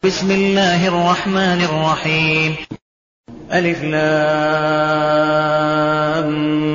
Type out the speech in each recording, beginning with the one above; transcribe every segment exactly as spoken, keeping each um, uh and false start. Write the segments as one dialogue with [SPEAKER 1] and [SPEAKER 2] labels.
[SPEAKER 1] بسم الله الرحمن الرحيم. ألف لام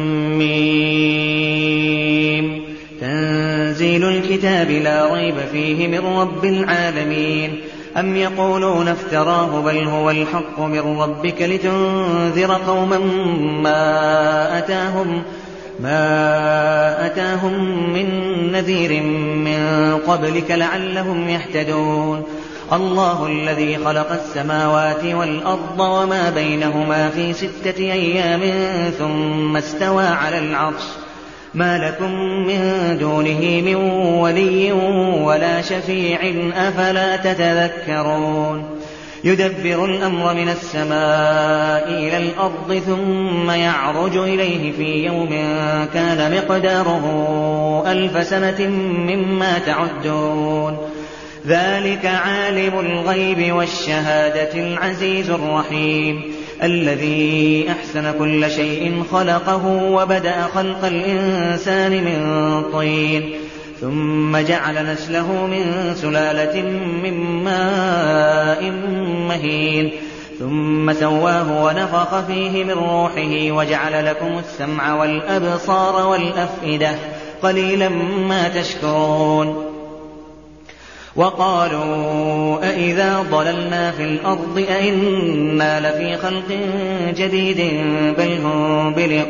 [SPEAKER 1] ميم. تنزيل الكتاب لا ريب فيه من رب العالمين. أم يقولون افتراه بل هو الحق من ربك لتنذر قوما ما أتاهم ما أتاهم من نذير من قبلك لعلهم يهتدون. الله الذي خلق السماوات والأرض وما بينهما في ستة أيام ثم استوى على العرش ما لكم من دونه من ولي ولا شفيع أفلا تتذكرون. يدبر الأمر من السماء إلى الأرض ثم يعرج إليه في يوم كان مقداره ألف سنة مما تعدون. ذلك عالم الغيب والشهادة العزيز الرحيم الذي أحسن كل شيء خلقه وبدأ خلق الإنسان من طين ثم جعل نسله من سلالة من ماء مهين ثم سواه ونفخ فيه من روحه وجعل لكم السمع والأبصار والأفئدة قليلا ما تشكرون. وقالوا أإذا ضللنا في الأرض أإنا لفي خلق جديد بل هم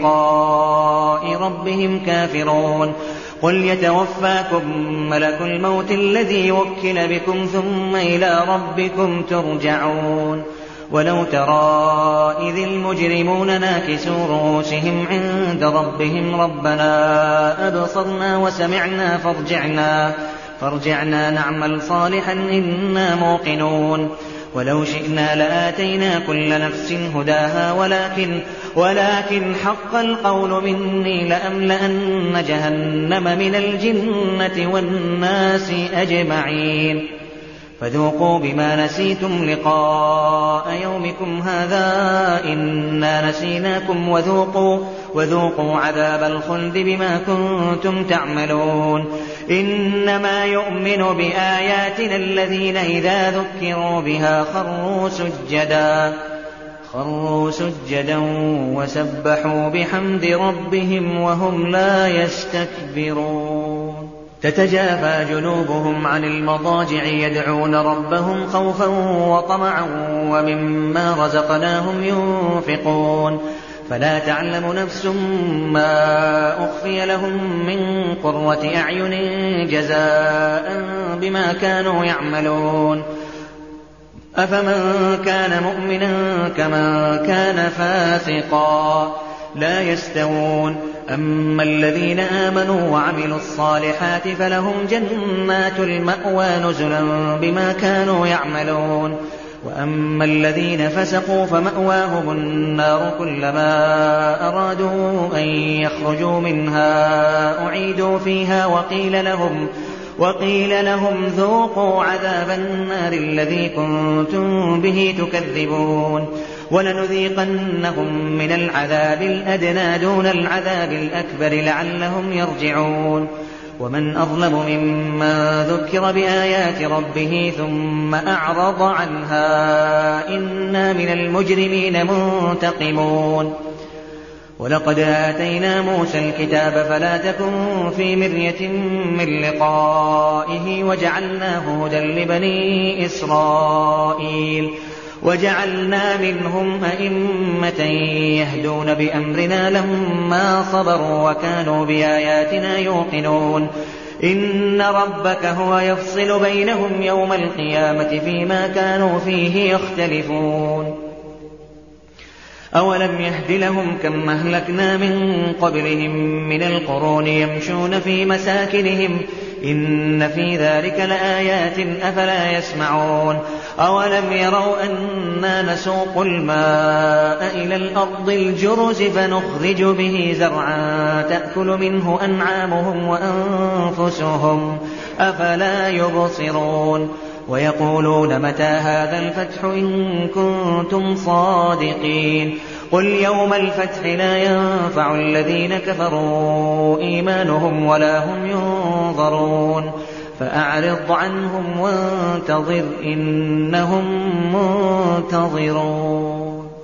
[SPEAKER 1] بلقاء ربهم كافرون. قل يتوفاكم ملك الموت الذي وكل بكم ثم إلى ربكم ترجعون. ولو ترى إذ المجرمون ناكسوا رؤوسهم عند ربهم ربنا أبصرنا وسمعنا فارجعنا فارجعنا نعمل صالحا إنا موقنون. ولو شئنا لآتينا كل نفس هداها ولكن, ولكن حق القول مني لأملأن جهنم من الجنة والناس أجمعين. فذوقوا بما نسيتم لقاء يومكم هذا إنا نسيناكم وذوقوا, وذوقوا عذاب الخلد بما كنتم تعملون. إنما يؤمن بآياتنا الذين إذا ذكروا بها خروا سجدا خروا سجدا وسبحوا بحمد ربهم وهم لا يستكبرون. تتجافى جنوبهم عن المضاجع يدعون ربهم خوفا وطمعا ومما رزقناهم ينفقون. فلا تعلم نفس ما أخفي لهم من قرة أعين جزاء بما كانوا يعملون. أفمن كان مؤمنا كمن كان فاسقا لا يستوون. أما الذين آمنوا وعملوا الصالحات فلهم جنات المأوى نزلا بما كانوا يعملون. وأما الذين فسقوا فمأواهم النار كلما أرادوا أن يخرجوا منها أعيدوا فيها وقيل لهم, وقيل لهم ذوقوا عذاب النار الذي كنتم به تكذبون. ولنذيقنهم من العذاب الأدنى دون العذاب الأكبر لعلهم يرجعون. ومن أظلم ممن ذكر بآيات ربه ثم أعرض عنها إنا من المجرمين منتقمون. ولقد آتينا موسى الكتاب فلا تكن في مرية من لقائه وجعلناه هدى لبني إسرائيل وجعلنا منهم أئمة يهدون بأمرنا لما صبروا وكانوا بآياتنا يوقنون. إن ربك هو يفصل بينهم يوم القيامة فيما كانوا فيه يختلفون. أولم يهد لهم كم أهلكنا من قبلهم من القرون يمشون في مساكنهم إن في ذلك لآيات أفلا يسمعون. أولم يروا أنا نسوق الماء إلى الأرض الجرز فنخرج به زرعا تأكل منه أنعامهم وأنفسهم أفلا يبصرون. ويقولون متى هذا الفتح إن كنتم صادقين. قل يوم الفتح لا ينفع الذين كفروا إيمانهم ولا هم ينظرون. فأعرض عنهم وانتظر إنهم منتظرون